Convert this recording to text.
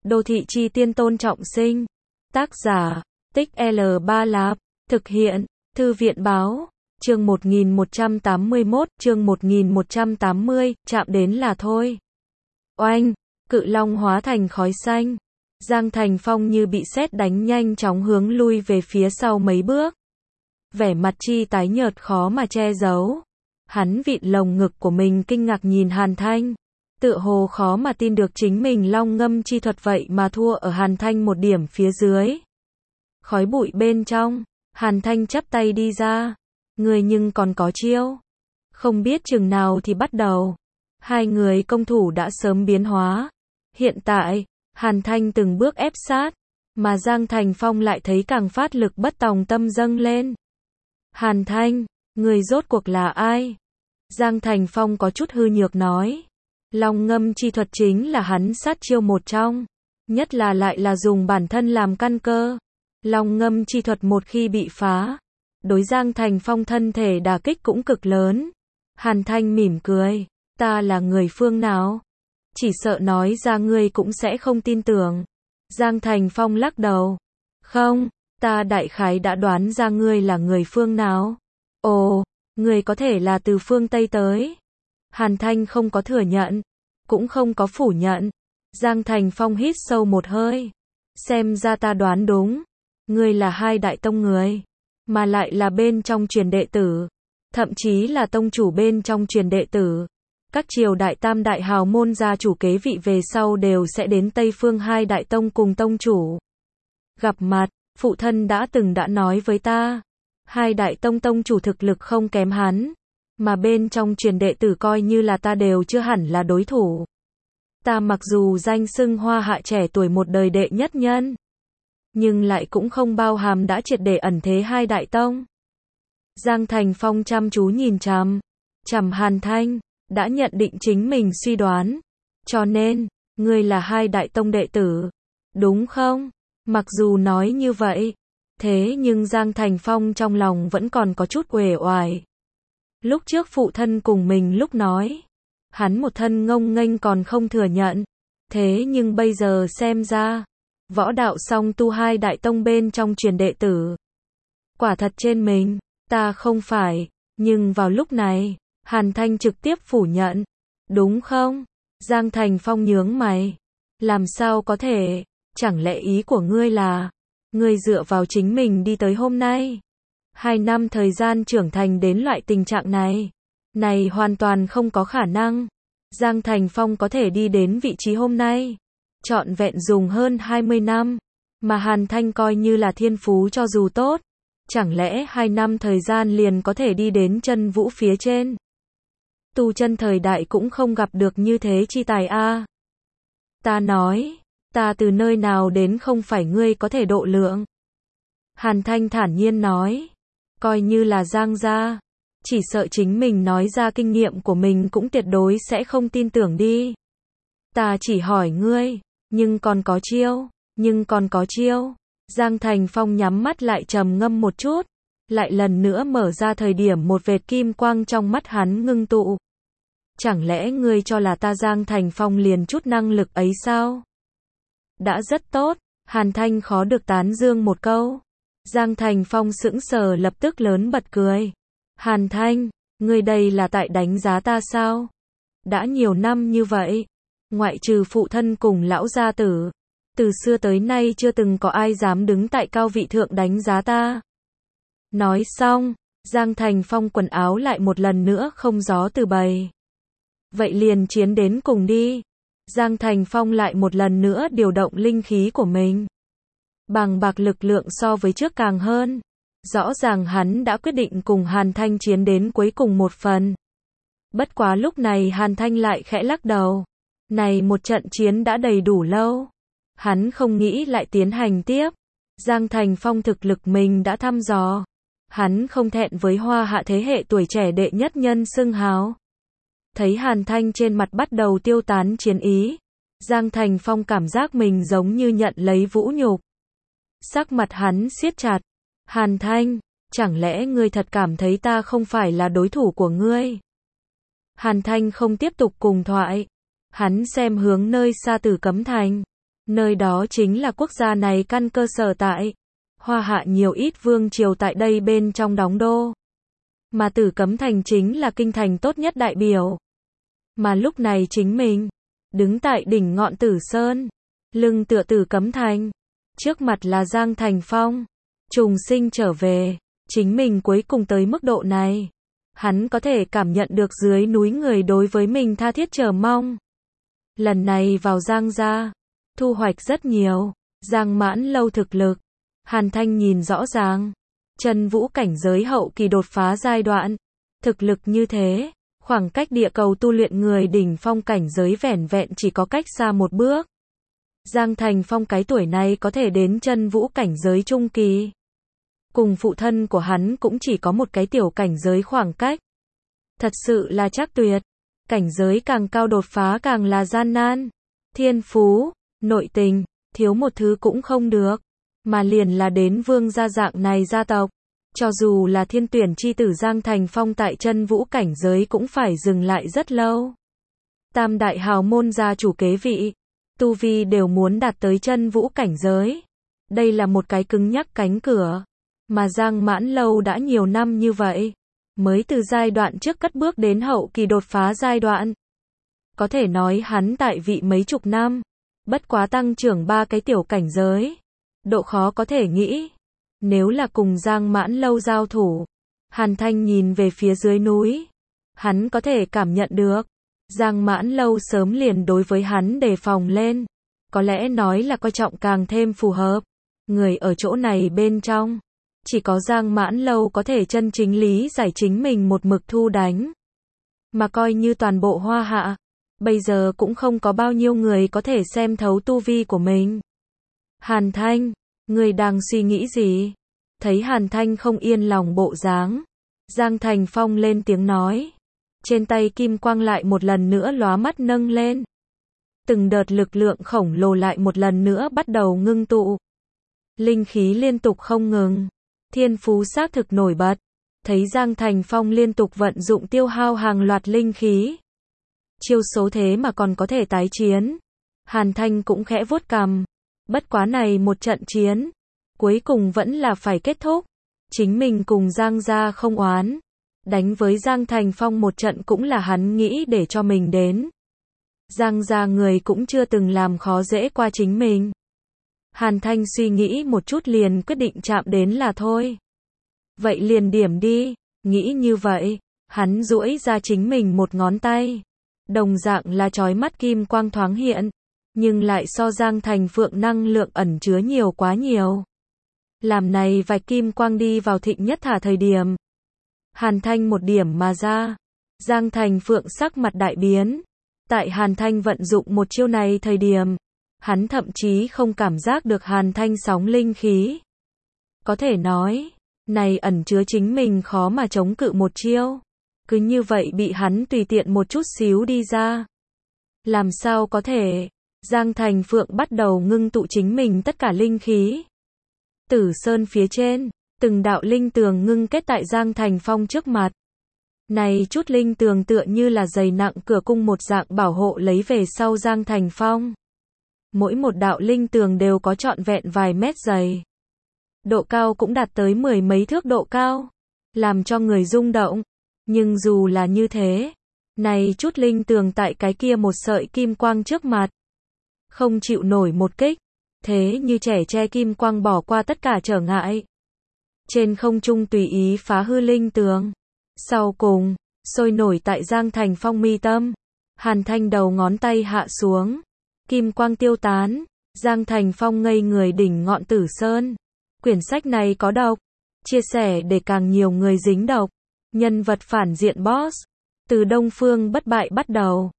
Đô thị chi tiên Tôn Trọng Sinh. Tác giả, Tích L3 Lạp. Thực hiện, Thư viện báo. Chương 1181, chương 1180, chạm đến là thôi. Oanh, cự long hóa thành khói xanh. Giang Thành Phong như bị sét đánh nhanh chóng hướng lui về phía sau mấy bước. Vẻ mặt chi tái nhợt khó mà che giấu. Hắn vịn lồng ngực của mình kinh ngạc nhìn Hàn Thanh. Tựa hồ khó mà tin được chính mình long ngâm chi thuật vậy mà thua ở Hàn Thanh một điểm phía dưới. Khói bụi bên trong, Hàn Thanh chắp tay đi ra. Người nhưng còn có chiêu. Không biết chừng nào thì bắt đầu. Hai người công thủ đã sớm biến hóa. Hiện tại, Hàn Thanh từng bước ép sát, mà Giang Thành Phong lại thấy càng phát lực bất tòng tâm dâng lên. Hàn Thanh, người rốt cuộc là ai? Giang Thành Phong có chút hư nhược nói. Long ngâm chi thuật chính là hắn sát chiêu một trong. Nhất là lại là dùng bản thân làm căn cơ. Long ngâm chi thuật một khi bị phá, đối Giang Thành Phong thân thể đả kích cũng cực lớn. Hàn Thanh mỉm cười. Ta là người phương nào? Chỉ sợ nói ra ngươi cũng sẽ không tin tưởng. Giang Thành Phong lắc đầu. Không, ta đại khái đã đoán ra ngươi là người phương nào. Ồ, ngươi có thể là từ phương Tây tới. Hàn Thanh không có thừa nhận, cũng không có phủ nhận. Giang Thành Phong hít sâu một hơi. Xem ra ta đoán đúng. Ngươi là hai đại tông người, mà lại là bên trong truyền đệ tử. Thậm chí là tông chủ bên trong truyền đệ tử. Các triều đại tam đại hào môn gia chủ kế vị về sau đều sẽ đến Tây Phương hai đại tông cùng tông chủ gặp mặt. Phụ thân đã từng đã nói với ta, hai đại tông tông chủ thực lực không kém hắn, mà bên trong truyền đệ tử coi như là ta đều chưa hẳn là đối thủ. Ta mặc dù danh xưng Hoa Hạ trẻ tuổi một đời đệ nhất nhân, nhưng lại cũng không bao hàm đã triệt để ẩn thế hai đại tông. Giang Thành Phong chăm chú nhìn chằm Hàn Thanh, đã nhận định chính mình suy đoán. Cho nên, ngươi là hai đại tông đệ tử, đúng không? Mặc dù nói như vậy, thế nhưng Giang Thành Phong trong lòng vẫn còn có chút uể oải. Lúc trước phụ thân cùng mình lúc nói, hắn một thân ngông nghênh còn không thừa nhận. Thế nhưng bây giờ xem ra, võ đạo song tu hai đại tông bên trong truyền đệ tử. Quả thật trên mình, ta không phải, nhưng vào lúc này, Hàn Thanh trực tiếp phủ nhận. Đúng không? Giang Thành Phong nhướng mày. Làm sao có thể? Chẳng lẽ ý của ngươi là, ngươi dựa vào chính mình đi tới hôm nay? 2 năm thời gian trưởng thành đến loại tình trạng này. Này hoàn toàn không có khả năng. Giang Thành Phong có thể đi đến vị trí hôm nay, trọn vẹn dùng hơn 20 năm. Mà Hàn Thanh coi như là thiên phú cho dù tốt. Chẳng lẽ 2 năm thời gian liền có thể đi đến chân vũ phía trên? Tu chân thời đại cũng không gặp được như thế chi tài a. Ta nói, ta từ nơi nào đến không phải ngươi có thể độ lượng. Hàn Thanh thản nhiên nói, coi như là Giang gia, chỉ sợ chính mình nói ra kinh nghiệm của mình cũng tuyệt đối sẽ không tin tưởng đi. Ta chỉ hỏi ngươi, nhưng còn có chiêu. Giang Thành Phong nhắm mắt lại trầm ngâm một chút, lại lần nữa mở ra thời điểm một vệt kim quang trong mắt hắn ngưng tụ. Chẳng lẽ ngươi cho là ta Giang Thành Phong liền chút năng lực ấy sao? Đã rất tốt, Hàn Thanh khó được tán dương một câu. Giang Thành Phong sững sờ lập tức lớn bật cười. Hàn Thanh, ngươi đây là tại đánh giá ta sao? Đã nhiều năm như vậy, ngoại trừ phụ thân cùng lão gia tử, từ xưa tới nay chưa từng có ai dám đứng tại cao vị thượng đánh giá ta. Nói xong, Giang Thành Phong quần áo lại một lần nữa không gió từ bầy. Vậy liền chiến đến cùng đi. Giang Thành Phong lại một lần nữa điều động linh khí của mình. Bằng bạc lực lượng so với trước càng hơn. Rõ ràng hắn đã quyết định cùng Hàn Thanh chiến đến cuối cùng một phần. Bất quá lúc này Hàn Thanh lại khẽ lắc đầu. Này một trận chiến đã đầy đủ lâu. Hắn không nghĩ lại tiến hành tiếp. Giang Thành Phong thực lực mình đã thăm dò. Hắn không thẹn với Hoa Hạ thế hệ tuổi trẻ đệ nhất nhân xưng hào. Thấy Hàn Thanh trên mặt bắt đầu tiêu tán chiến ý, Giang Thành Phong cảm giác mình giống như nhận lấy vũ nhục. Sắc mặt hắn siết chặt. Hàn Thanh, chẳng lẽ ngươi thật cảm thấy ta không phải là đối thủ của ngươi? Hàn Thanh không tiếp tục cùng thoại. Hắn xem hướng nơi xa Tử Cấm Thành. Nơi đó chính là quốc gia này căn cơ sở tại. Hoa Hạ nhiều ít vương triều tại đây bên trong đóng đô. Mà Tử Cấm Thành chính là kinh thành tốt nhất đại biểu. Mà lúc này chính mình, đứng tại đỉnh ngọn Tử Sơn, lưng tựa Tử Cấm Thành, trước mặt là Giang Thành Phong, trùng sinh trở về, chính mình cuối cùng tới mức độ này. Hắn có thể cảm nhận được dưới núi người đối với mình tha thiết chờ mong. Lần này vào Giang gia, thu hoạch rất nhiều, Giang Mãn Lâu thực lực, Hàn Thanh nhìn rõ ràng, chân vũ cảnh giới hậu kỳ đột phá giai đoạn, thực lực như thế, khoảng cách địa cầu tu luyện người đỉnh phong cảnh giới vẻn vẹn chỉ có cách xa một bước. Giang Thành Phong cái tuổi này có thể đến chân vũ cảnh giới trung kỳ. Cùng phụ thân của hắn cũng chỉ có một cái tiểu cảnh giới khoảng cách. Thật sự là chắc tuyệt. Cảnh giới càng cao đột phá càng là gian nan. Thiên phú, nội tình, thiếu một thứ cũng không được. Mà liền là đến vương gia dạng này gia tộc. Cho dù là thiên tuyển chi tử Giang Thành Phong tại chân vũ cảnh giới cũng phải dừng lại rất lâu. Tam đại hào môn gia chủ kế vị, tu vi đều muốn đạt tới chân vũ cảnh giới. Đây là một cái cứng nhắc cánh cửa. Mà Giang Mãn Lâu đã nhiều năm như vậy, mới từ giai đoạn trước cất bước đến hậu kỳ đột phá giai đoạn. Có thể nói hắn tại vị mấy chục năm, bất quá tăng trưởng 3 cái tiểu cảnh giới. Độ khó có thể nghĩ. Nếu là cùng Giang Mãn Lâu giao thủ, Hàn Thanh nhìn về phía dưới núi, hắn có thể cảm nhận được. Giang Mãn Lâu sớm liền đối với hắn đề phòng lên. Có lẽ nói là coi trọng càng thêm phù hợp. Người ở chỗ này bên trong, chỉ có Giang Mãn Lâu có thể chân chính lý giải chính mình một mực thu đánh. Mà coi như toàn bộ Hoa Hạ, bây giờ cũng không có bao nhiêu người có thể xem thấu tu vi của mình. Hàn Thanh, người đang suy nghĩ gì? Thấy Hàn Thanh không yên lòng bộ dáng, Giang Thành Phong lên tiếng nói. Trên tay kim quang lại một lần nữa lóa mắt nâng lên. Từng đợt lực lượng khổng lồ lại một lần nữa bắt đầu ngưng tụ. Linh khí liên tục không ngừng. Thiên phú xác thực nổi bật. Thấy Giang Thành Phong liên tục vận dụng tiêu hao hàng loạt linh khí. Chiêu số thế mà còn có thể tái chiến. Hàn Thanh cũng khẽ vuốt cằm. Bất quá này một trận chiến, cuối cùng vẫn là phải kết thúc. Chính mình cùng Giang gia không oán. Đánh với Giang Thành Phong một trận cũng là hắn nghĩ để cho mình đến. Giang gia người cũng chưa từng làm khó dễ qua chính mình. Hàn Thanh suy nghĩ một chút liền quyết định chạm đến là thôi. Vậy liền điểm đi, nghĩ như vậy, hắn duỗi ra chính mình một ngón tay. Đồng dạng là chói mắt kim quang thoáng hiện, nhưng lại so Giang Thành Phượng năng lượng ẩn chứa nhiều quá nhiều. Làm này vạch kim quang đi vào thịnh nhất thả thời điểm. Hàn Thanh một điểm mà ra, Giang Thành Phượng sắc mặt đại biến. Tại Hàn Thanh vận dụng một chiêu này thời điểm, hắn thậm chí không cảm giác được Hàn Thanh sóng linh khí. Có thể nói, này ẩn chứa chính mình khó mà chống cự một chiêu. Cứ như vậy bị hắn tùy tiện một chút xíu đi ra. Làm sao có thể? Giang Thành Phượng bắt đầu ngưng tụ chính mình tất cả linh khí. Tử Sơn phía trên, từng đạo linh tường ngưng kết tại Giang Thành Phong trước mặt. Này chút linh tường tựa như là dày nặng cửa cung một dạng bảo hộ lấy về sau Giang Thành Phong. Mỗi một đạo linh tường đều có trọn vẹn vài mét dày. Độ cao cũng đạt tới 10 mấy thước độ cao, làm cho người rung động. Nhưng dù là như thế, này chút linh tường tại cái kia một sợi kim quang trước mặt, không chịu nổi một kích, thế như trẻ tre kim quang bỏ qua tất cả trở ngại. Trên không trung tùy ý phá hư linh tường. Sau cùng, sôi nổi tại Giang Thành Phong mi tâm. Hàn Thanh đầu ngón tay hạ xuống. Kim quang tiêu tán. Giang Thành Phong ngây người đỉnh ngọn Tử Sơn. Quyển sách này có độc. Chia sẻ để càng nhiều người dính độc. Nhân vật phản diện boss. Từ Đông Phương bất bại bắt đầu.